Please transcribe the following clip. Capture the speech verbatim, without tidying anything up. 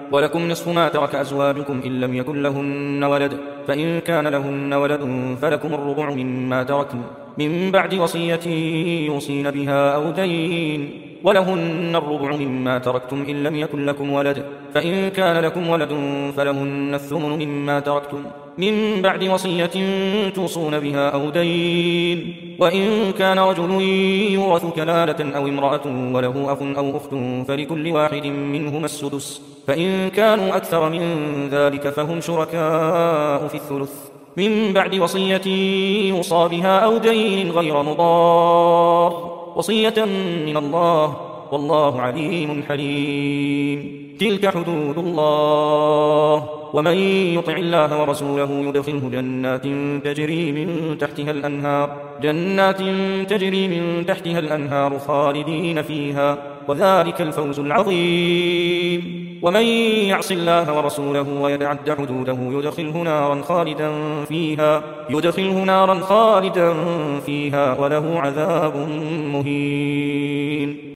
ولكم نصف ما ترك أزواجكم إن لم يكن لهن ولد، فإن كان لهن ولد فلكم الربع مما تركن من بعد وصية يوصين بها أو دين، ولهن الربع مما تركتم إن لم يكن لكم ولد، فإن كان لكم ولد فلهن الثمن مما تركتم من بعد وصية توصون بها أو دين. وإن كان رجل يورث كلالة أو امرأة وله أخ أو أخت فلكل واحد منهما السدس، فإن كانوا أكثر من ذلك فهم شركاء في الثلث من بعد وصية يوصى بها أو دين غير مضار، وصية من الله والله عليم حليم. تلك حدود الله، ومن يطع الله ورسوله يدخله جنات تجري من تحتها الأنهار جنات تجري من تحتها الأنهار خالدين فيها، وذلك الفوز العظيم. ومن يعص الله ورسوله ويتعد حدوده يدخله نارا خالدا فيها يدخله نارا خالدا فيها وله عذاب مهين.